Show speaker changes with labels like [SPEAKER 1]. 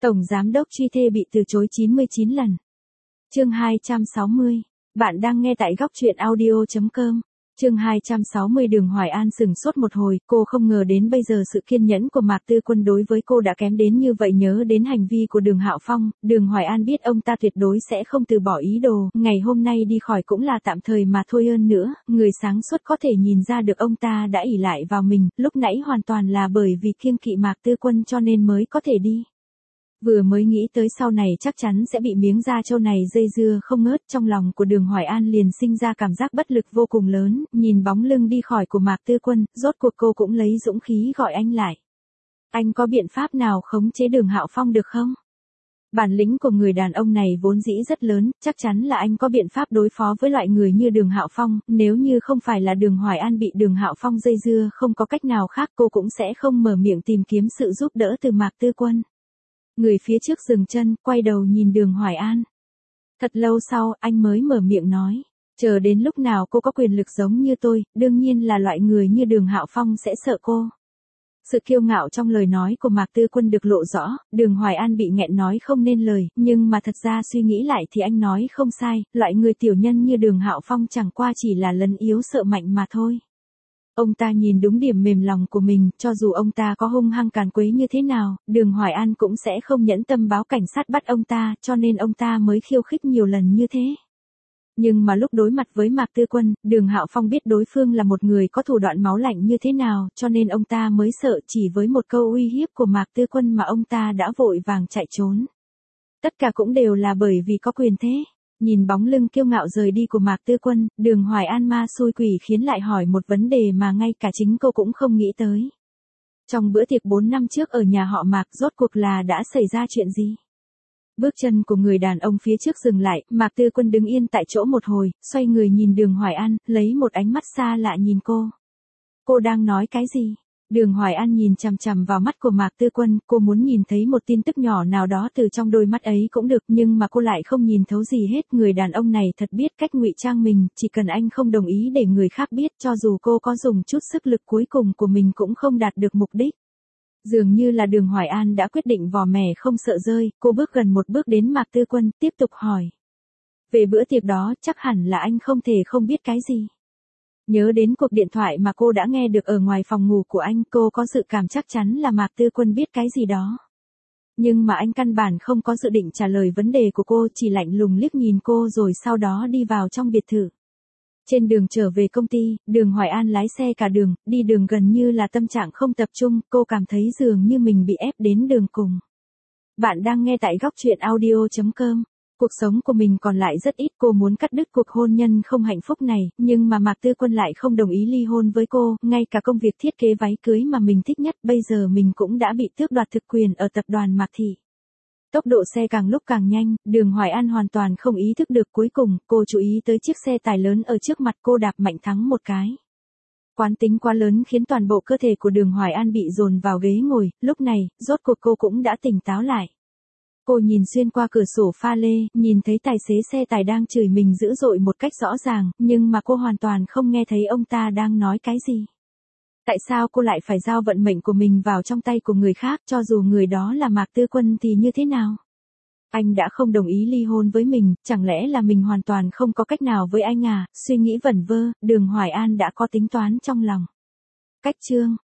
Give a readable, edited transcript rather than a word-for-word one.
[SPEAKER 1] Tổng giám đốc truy thê bị từ chối 99 lần. Chương 260. Bạn đang nghe tại góc truyện audio.com. Chương 260. Đường Hoài An sững sốt một hồi, cô không ngờ đến bây giờ sự kiên nhẫn của Mạc Tư Quân đối với cô đã kém đến như vậy. Nhớ đến hành vi của Đường Hạo Phong, Đường Hoài An biết ông ta tuyệt đối sẽ không từ bỏ ý đồ, ngày hôm nay đi khỏi cũng là tạm thời mà thôi. Hơn nữa, người sáng suốt có thể nhìn ra được ông ta đã ỷ lại vào mình, lúc nãy hoàn toàn là bởi vì kiêng kỵ Mạc Tư Quân cho nên mới có thể đi. Vừa mới nghĩ tới sau này chắc chắn sẽ bị miếng da trâu này dây dưa không ngớt, trong lòng của Đường Hoài An liền sinh ra cảm giác bất lực vô cùng lớn, nhìn bóng lưng đi khỏi của Mạc Tư Quân, rốt cuộc cô cũng lấy dũng khí gọi anh lại. Anh có biện pháp nào khống chế Đường Hạo Phong được không? Bản lĩnh của người đàn ông này vốn dĩ rất lớn, chắc chắn là anh có biện pháp đối phó với loại người như Đường Hạo Phong, nếu như không phải là Đường Hoài An bị Đường Hạo Phong dây dưa không có cách nào khác cô cũng sẽ không mở miệng tìm kiếm sự giúp đỡ từ Mạc Tư Quân. Người phía trước dừng chân, quay đầu nhìn Đường Hoài An. Thật lâu sau, anh mới mở miệng nói, chờ đến lúc nào cô có quyền lực giống như tôi, đương nhiên là loại người như Đường Hạo Phong sẽ sợ cô. Sự kiêu ngạo trong lời nói của Mạc Tư Quân được lộ rõ, Đường Hoài An bị nghẹn nói không nên lời, nhưng mà thật ra suy nghĩ lại thì anh nói không sai, loại người tiểu nhân như Đường Hạo Phong chẳng qua chỉ là lấn yếu sợ mạnh mà thôi. Ông ta nhìn đúng điểm mềm lòng của mình, cho dù ông ta có hung hăng càn quấy như thế nào, Đường Hoài An cũng sẽ không nhẫn tâm báo cảnh sát bắt ông ta, cho nên ông ta mới khiêu khích nhiều lần như thế. Nhưng mà lúc đối mặt với Mạc Tư Quân, Đường Hạo Phong biết đối phương là một người có thủ đoạn máu lạnh như thế nào, cho nên ông ta mới sợ, chỉ với một câu uy hiếp của Mạc Tư Quân mà ông ta đã vội vàng chạy trốn. Tất cả cũng đều là bởi vì có quyền thế. Nhìn bóng lưng kiêu ngạo rời đi của Mạc Tư Quân, Đường Hoài An ma xui quỷ khiến lại hỏi một vấn đề mà ngay cả chính cô cũng không nghĩ tới. Trong bữa tiệc 4 năm trước ở nhà họ Mạc rốt cuộc là đã xảy ra chuyện gì? Bước chân của người đàn ông phía trước dừng lại, Mạc Tư Quân đứng yên tại chỗ một hồi, xoay người nhìn Đường Hoài An, lấy một ánh mắt xa lạ nhìn cô. Cô đang nói cái gì? Đường Hoài An nhìn chằm chằm vào mắt của Mạc Tư Quân, cô muốn nhìn thấy một tin tức nhỏ nào đó từ trong đôi mắt ấy cũng được, nhưng mà cô lại không nhìn thấu gì hết. Người đàn ông này thật biết cách ngụy trang mình, chỉ cần anh không đồng ý để người khác biết, cho dù cô có dùng chút sức lực cuối cùng của mình cũng không đạt được mục đích. Dường như là Đường Hoài An đã quyết định vò mẻ không sợ rơi, cô bước gần một bước đến Mạc Tư Quân, tiếp tục hỏi. Về bữa tiệc đó, chắc hẳn là anh không thể không biết cái gì. Nhớ đến cuộc điện thoại mà cô đã nghe được ở ngoài phòng ngủ của anh, cô có dự cảm chắc chắn là Mạc Tư Quân biết cái gì đó. Nhưng mà anh căn bản không có dự định trả lời vấn đề của cô, chỉ lạnh lùng liếc nhìn cô rồi sau đó đi vào trong biệt thự. Trên đường trở về công ty, Đường Hoài An lái xe cả đường, đi đường gần như là tâm trạng không tập trung, cô cảm thấy dường như mình bị ép đến đường cùng. Bạn đang nghe tại góc truyện audio.com. Cuộc sống của mình còn lại rất ít, cô muốn cắt đứt cuộc hôn nhân không hạnh phúc này, nhưng mà Mạc Tư Quân lại không đồng ý ly hôn với cô, ngay cả công việc thiết kế váy cưới mà mình thích nhất bây giờ mình cũng đã bị tước đoạt thực quyền ở tập đoàn Mạc Thị. Tốc độ xe càng lúc càng nhanh, Đường Hoài An hoàn toàn không ý thức được, cuối cùng, cô chú ý tới chiếc xe tải lớn ở trước mặt cô, đạp mạnh thắng một cái. Quán tính quá lớn khiến toàn bộ cơ thể của Đường Hoài An bị dồn vào ghế ngồi, lúc này, rốt cuộc cô cũng đã tỉnh táo lại. Cô nhìn xuyên qua cửa sổ pha lê, nhìn thấy tài xế xe tải đang chửi mình dữ dội một cách rõ ràng, nhưng mà cô hoàn toàn không nghe thấy ông ta đang nói cái gì. Tại sao cô lại phải giao vận mệnh của mình vào trong tay của người khác, cho dù người đó là Mạc Tư Quân thì như thế nào? Anh đã không đồng ý ly hôn với mình, chẳng lẽ là mình hoàn toàn không có cách nào với anh à? Suy nghĩ vẩn vơ, Đường Hoài An đã có tính toán trong lòng. Cách chương